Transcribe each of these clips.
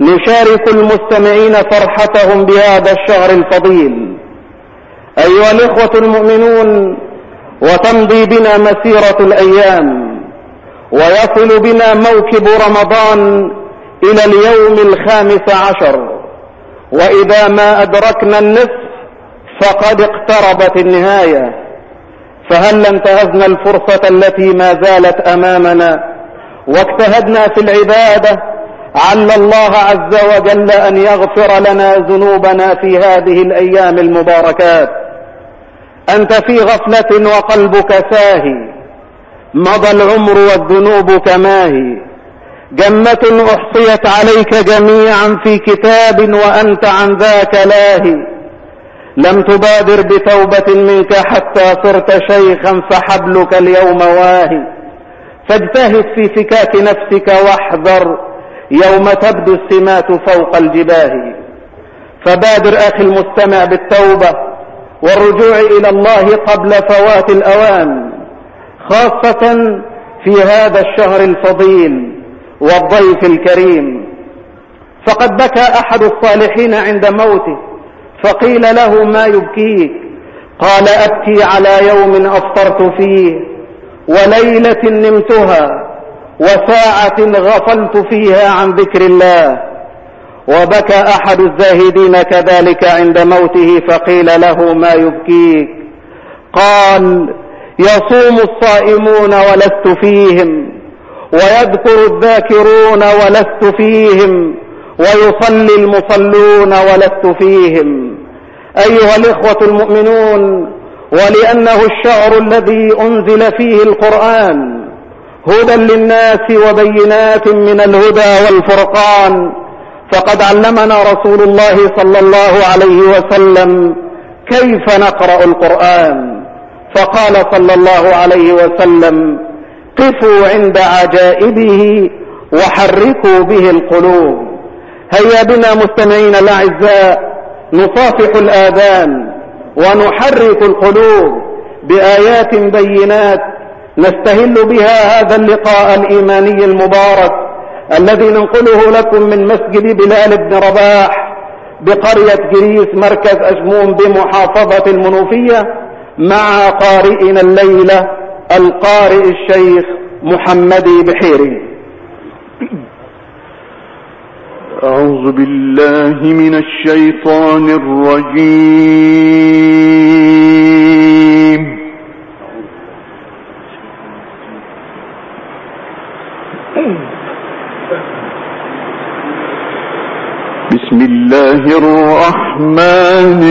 نشارك المستمعين فرحتهم بهذا الشهر الفضيل. أيها الإخوة المؤمنون، وتمضي بنا مسيرة الأيام، ويصل بنا موكب رمضان إلى اليوم 15، وإذا ما أدركنا النصف فقد اقتربت النهاية. فهل انتهزنا الفرصة التي ما زالت أمامنا واجتهدنا في العبادة، عل الله عز وجل أن يغفر لنا ذنوبنا في هذه الأيام المباركات؟ أنت في غفلة وقلبك ساهي، مضى العمر والذنوب كماهي، جمة أحصيت عليك جميعا في كتاب وأنت عن ذاك لاهي. لم تبادر بتوبة منك حتى صرت شيخا فحبلك اليوم واهي. فاجتهد في فكاك نفسك واحذر يوم تبدو السمات فوق الجباه. فبادر أخي المستمع بالتوبة والرجوع إلى الله قبل فوات الأوان، خاصة في هذا الشهر الفضيل والضيف الكريم. فقد بكى أحد الصالحين عند موته فقيل له: ما يبكيك؟ قال: أبكي على يوم أفطرت فيه، وليلة نمتها، وساعة غفلت فيها عن ذكر الله. وبكى أحد الزاهدين كذلك عند موته فقيل له: ما يبكيك؟ قال: يصوم الصائمون ولست فيهم، ويذكر الذاكرون ولست فيهم، ويصلي المصلون ولست فيهم. أيها الإخوة المؤمنون، ولأنه الشهر الذي أنزل فيه القرآن هدى للناس وبينات من الهدى والفرقان، فقد علمنا رسول الله صلى الله عليه وسلم كيف نقرأ القرآن، فقال صلى الله عليه وسلم: قفوا عند عجائبه وحركوا به القلوب. هيا بنا مستمعين الأعزاء نصافح الآذان ونحرك القلوب بآيات بينات نستهل بها هذا اللقاء الإيماني المبارك الذي ننقله لكم من مسجد بلال بن رباح بقرية جريس مركز أشمون بمحافظة المنوفية، مع قارئنا الليلة القارئ الشيخ محمد بحيري. أعوذ بالله من الشيطان الرجيم. بسم الله الرحمن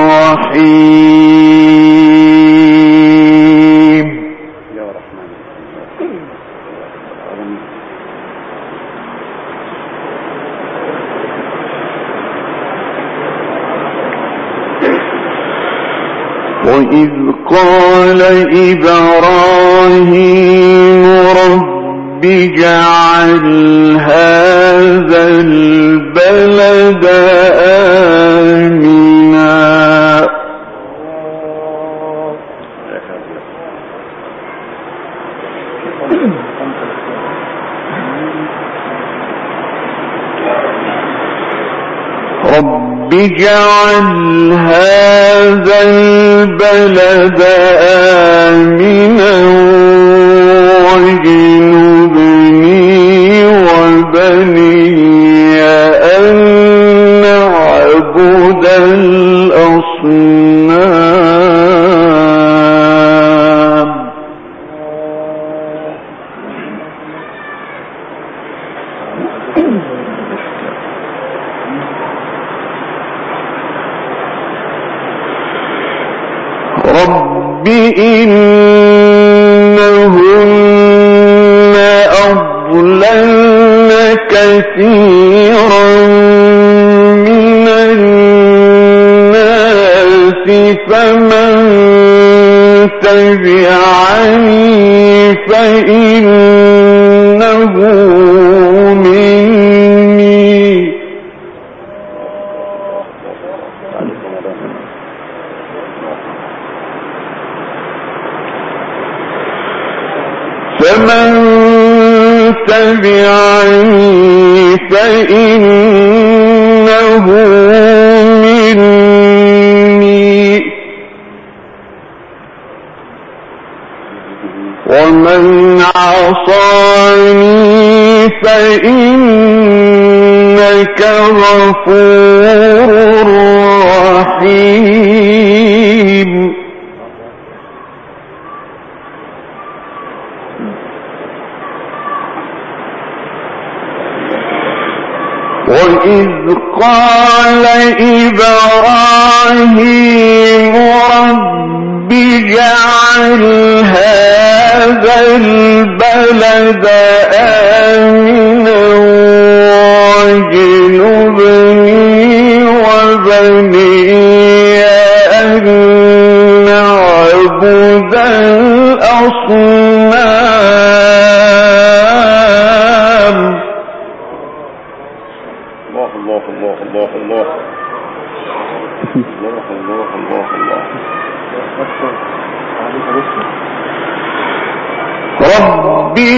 الرحيم. وإذ قال إبراهيم رب اجعل هذا البلد آمنا رب اجعل هذا البلد آمنا واجنبني وبني أن نعبد الأصنام. رب إنهن أضللن كثيرا من الناس فمن تبعني فإنه مني فمن تبعني فإنه مني ومن عصاني فإنك غفور رحيم. وإذ قال إبراهيم رب اجعل هذا البلد آمنا واجنبني وبني أن نعبد الأصنام. الله الله الله الله الله الله الله الله الله. ربي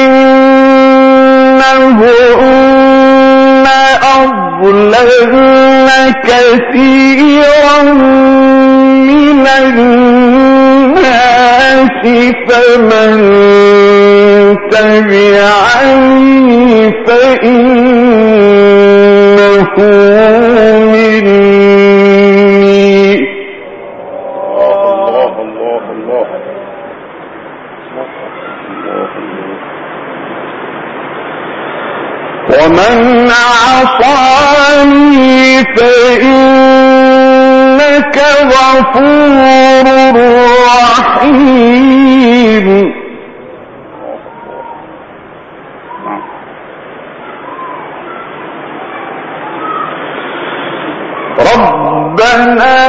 إنهن أضللن كثيرا من الناس فمن تبعني فإنه مني. الله الله الله ومن عصاني فإنك غفور رحيم. ربنا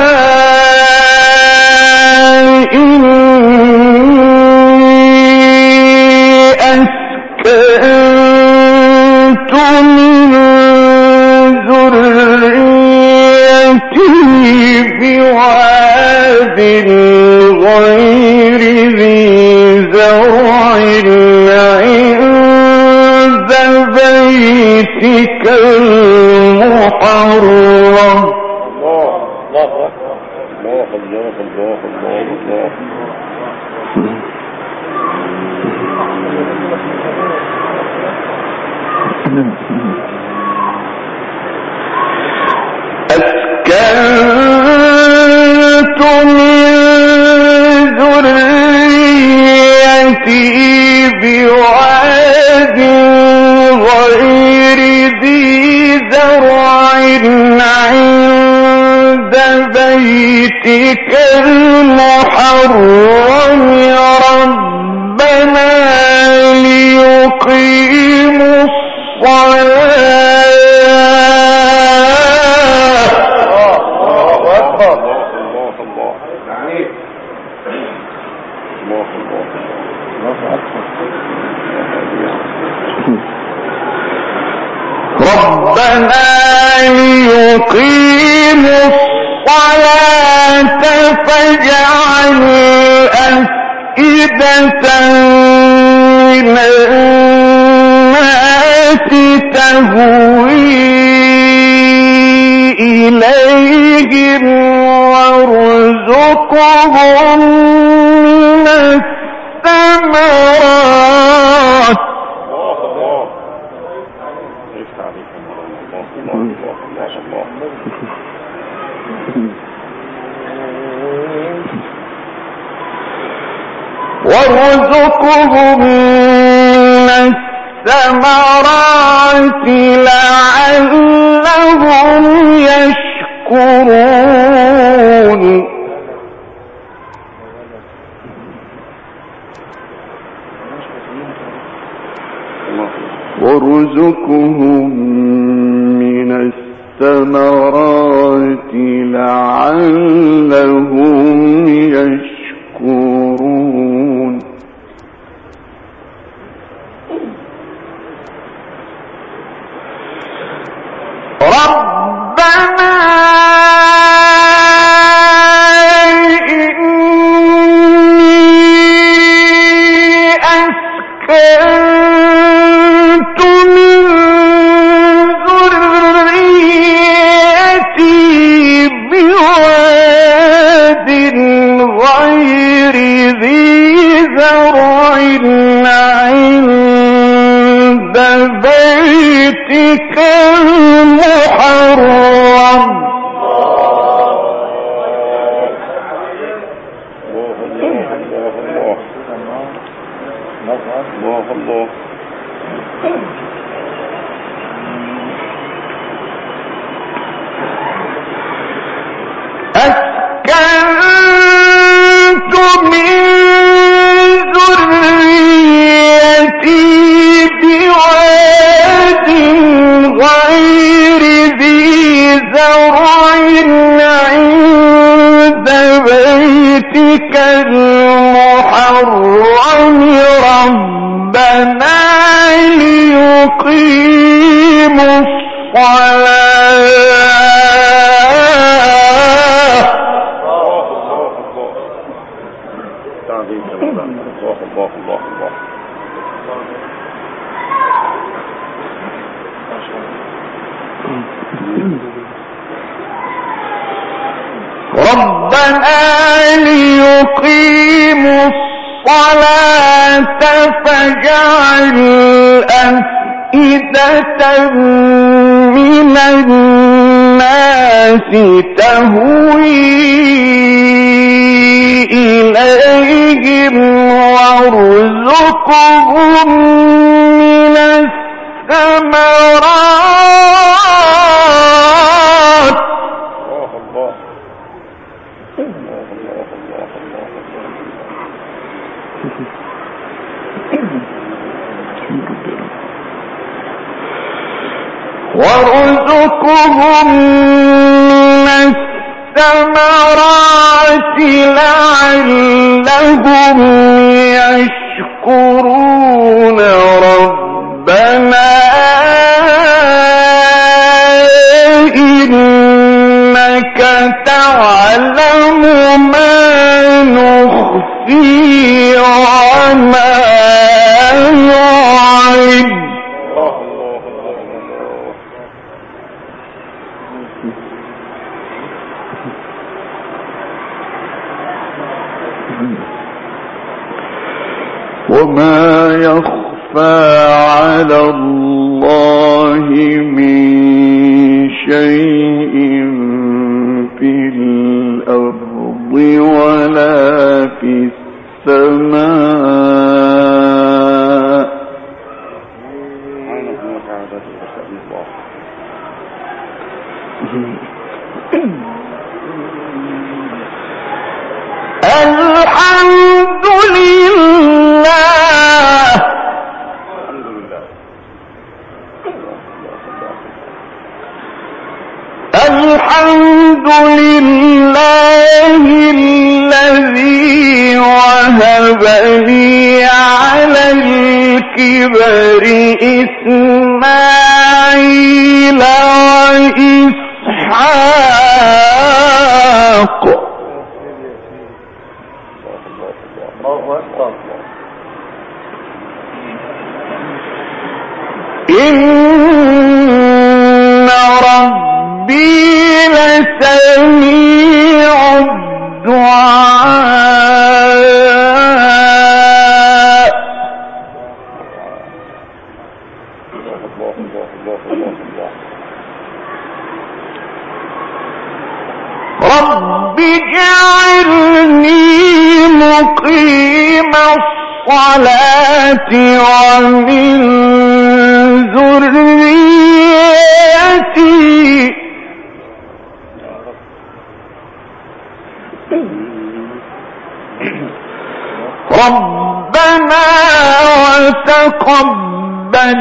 بواد غير ذي زرع عند بيتك المحرم. الله الله الله الله الله. أسكنت من ذريتي بواد غير ذي زرع عند بيتك المحرم ربنا ليقيموا الصلاة. ربنا ليقيموا الصلاة فاجعل أفئدة من الناس تهوي إليهم وارزقهم من الثمرات. وارزقهم من الثمرات لعلهم يشكرون. وارزقهم من الثمرات لعلهم يشكرون. ربنا إني أسكنت من بيتك المحرم أسكنت من ذريتي بواد غير ذي زرع عند بيتك المحرم ربنا ليقيموا الصلاة ربنا ليقيموا الصلاة فاجعل أفئدة من الناس تهوي إليهم وارزقهم من الثمرات وارزقهم من الثمرات لعلهم يشكرون ربنا إنك تعلم ما نخفي وما نعلن وما يخفى على الله من شيء في الأرض ولا في السماء الحمد لله الحمد لله الذي وهب لي على الكبر إسماعيل وإسحاق إن ربي لسميع الدعاء رب اجعلني مقيم الصلاة ومن ذريتي ربنا وتقبل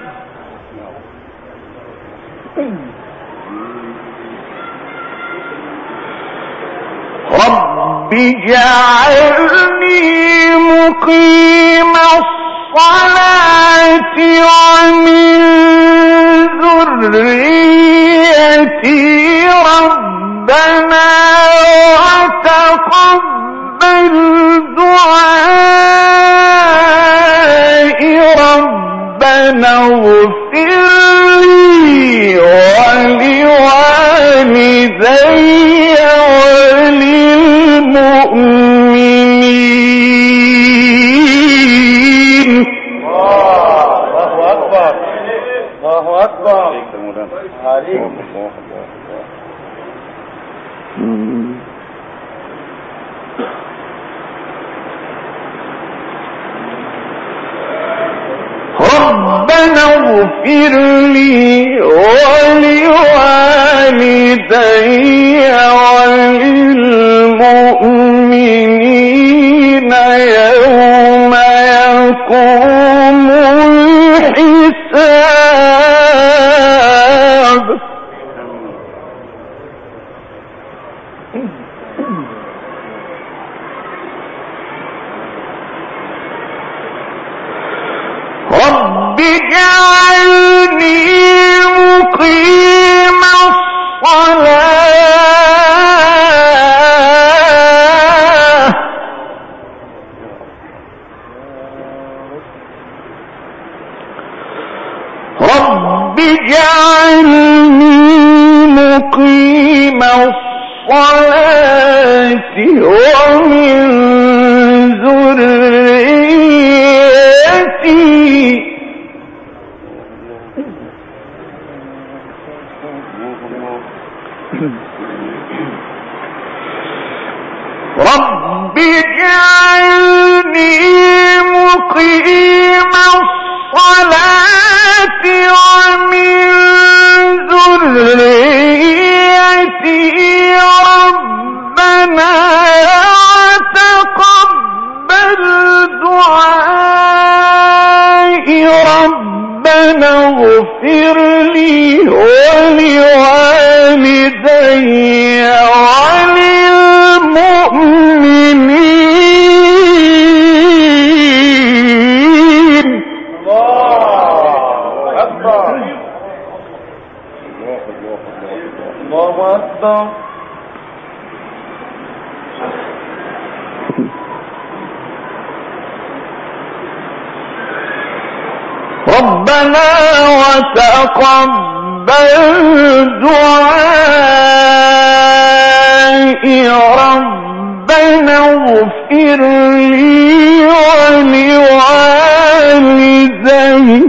رب اجعلني مقيم الصلاة ومن ذريتي ربنا وتقبل دعائي ربنا اغفر لي ولوالدي وللمؤمنين الله أكبر. عليك. ربنا اغفر لي ولوالدي وللمؤمنين يوم يقوم الحساب. رب اجعلني مقيم الصلاة رب اجعلني مقيم الصلاة ومن ذريتي رب اجعلني مقيم الصلاة ومن ذريتي ربنا تقبل دعائي ربنا اغفر لي ولوالدي وللمؤمنين. الله أكبر. الله أكبر. ربنا وتقبل دعائي ربنا اغفر لي ولوالدي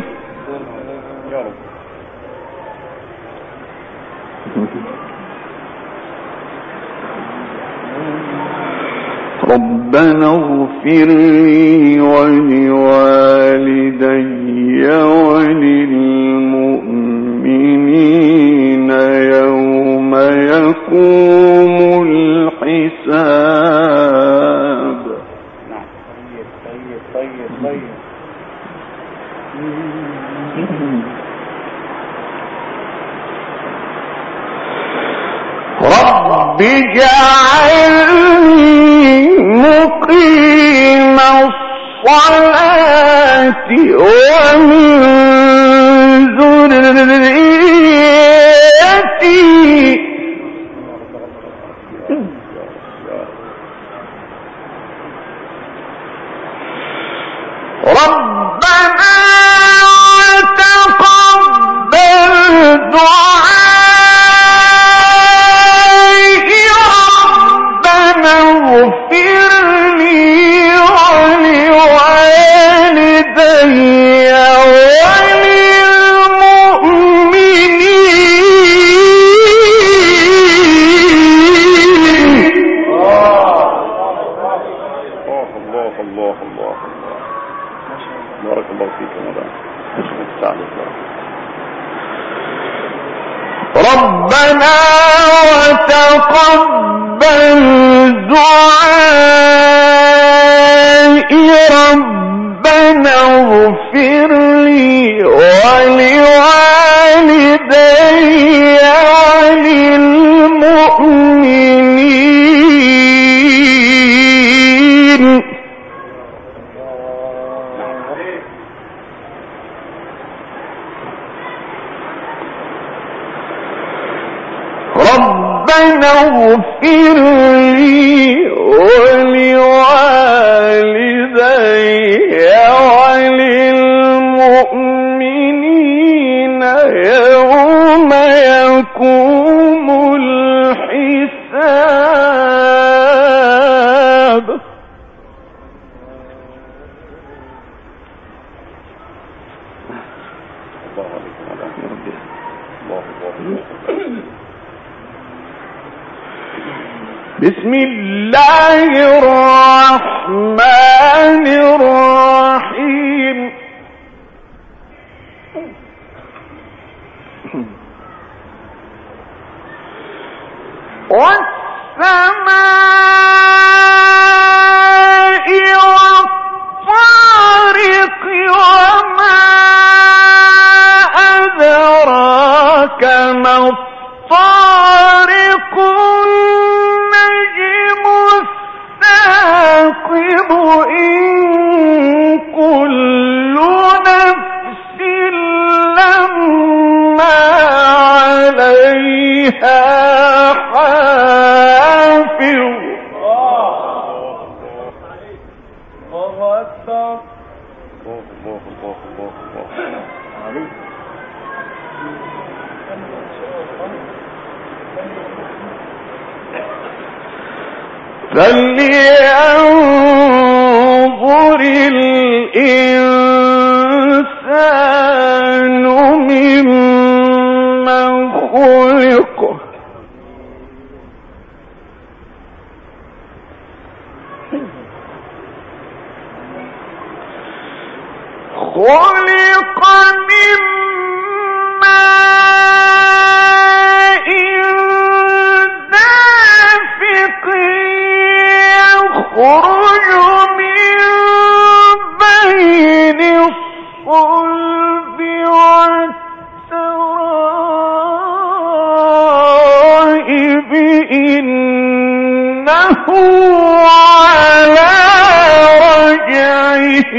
ربنا اغفر لي ولوالدي وللمؤمنين يوم يقوم الحساب. طيب. رب اجعلني مقيم الصلاة ومن ذريتي ربنا تقبل دعائي ربنا اغفر لي ولوالدي الله بارك الله فيك يا مولانا. ربنا وتقبل دعائي ربنا اغفر لي ولوالدي وللمؤمنين. ربنا اغفر لي ولوالدي وللمؤمنين يوم يقوم الحساب. بسم الله الرحمن الرحيم والسماء والطارق وما أدراك ما الطارق النجم الثاقب إن كل نفس لما عليها حافظ. الله أكبر. فلينظر الإنسان مما خلق من ماء دافق يخرج من بين الصلب والترائب إنه على رجعه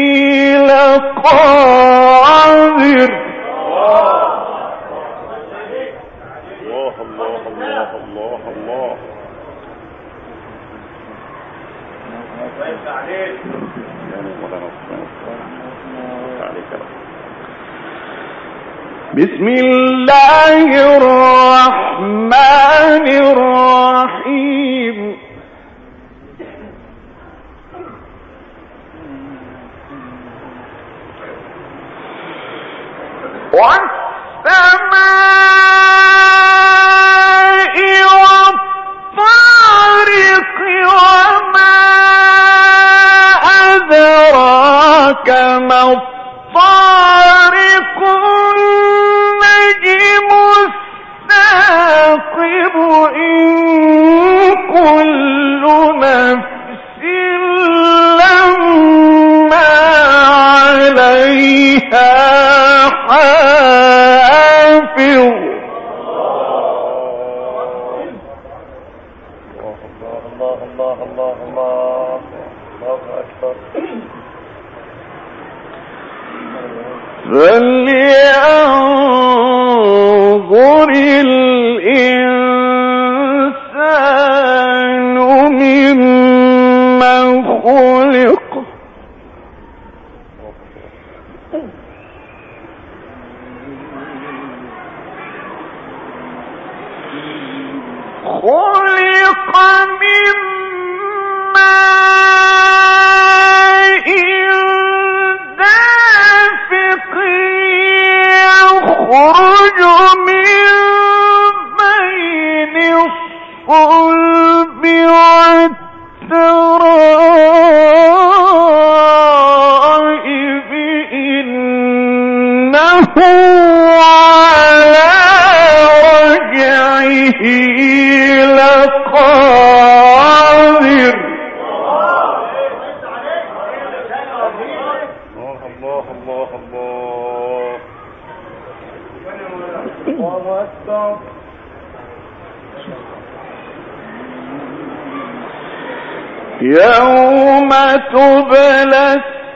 لقادر. بسم الله الرحمن الرحيم والسماء والطارق وما أدراك ما الطارق النجم الثاقب إن كل نفس لما عليها حافظ. فلينظر الإنسان مما خلق من ماء دافق يخرج من بين الصلب والترائب إنه على رجعه لقادر. يوم تبلى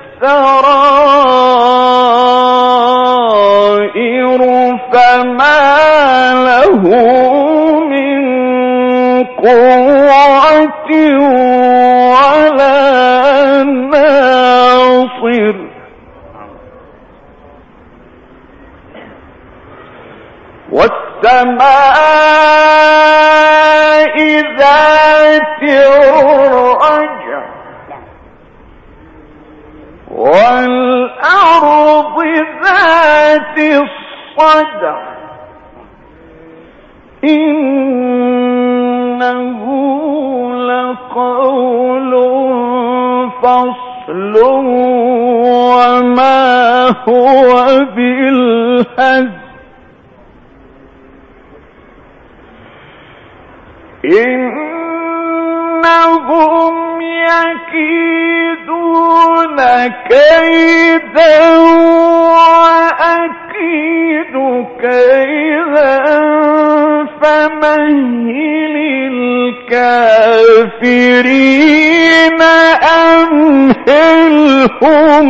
السرائر فما له من قوة ولا ناصر. والسماء ذات الرجع والأرض ذات الصدع إنه وصل وما هو بالهزل إنهم يكيدون كيدا وأكيد كيدا فمهل الكافرين أمهلهم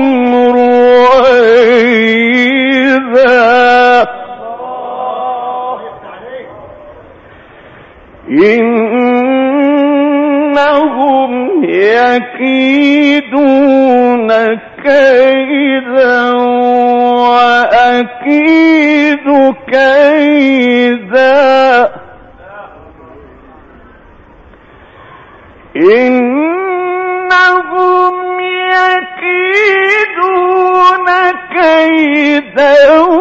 رويدا إنهم يكيدون كيدا وأكيد كيدا إنهم يكيدون كيدا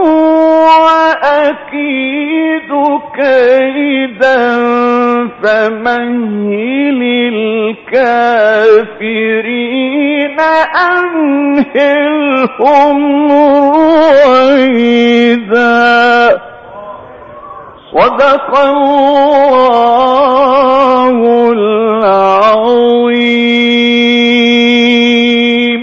وأكيد كيدا فمهل الكافرين أمهلهم رويدا صدق الله العظيم.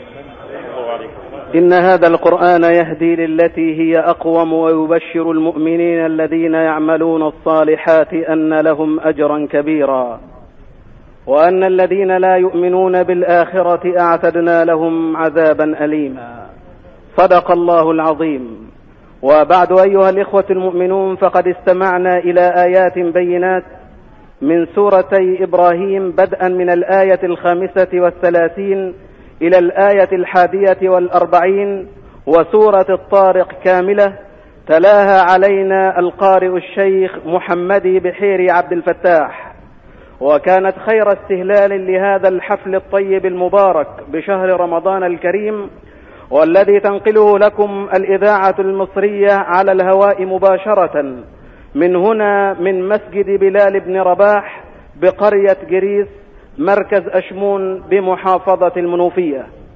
إن هذا القرآن يهدي للتي هي أقوم ويبشر المؤمنين الذين يعملون الصالحات أن لهم أجرا كبيرا وأن الذين لا يؤمنون بالآخرة أعتدنا لهم عذابا أليما. صدق الله العظيم. وبعد أيها الإخوة المؤمنون، فقد استمعنا إلى آيات بينات من سورتي إبراهيم بدءا من الآية 35 إلى الآية 41 وسورة الطارق كاملة تلاها علينا القارئ الشيخ محمدي بحيري عبد الفتاح، وكانت خير استهلال لهذا الحفل الطيب المبارك بشهر رمضان الكريم، والذي تنقله لكم الإذاعة المصرية على الهواء مباشرة من هنا من مسجد بلال بن رباح بقرية جريس مركز أشمون بمحافظة المنوفية.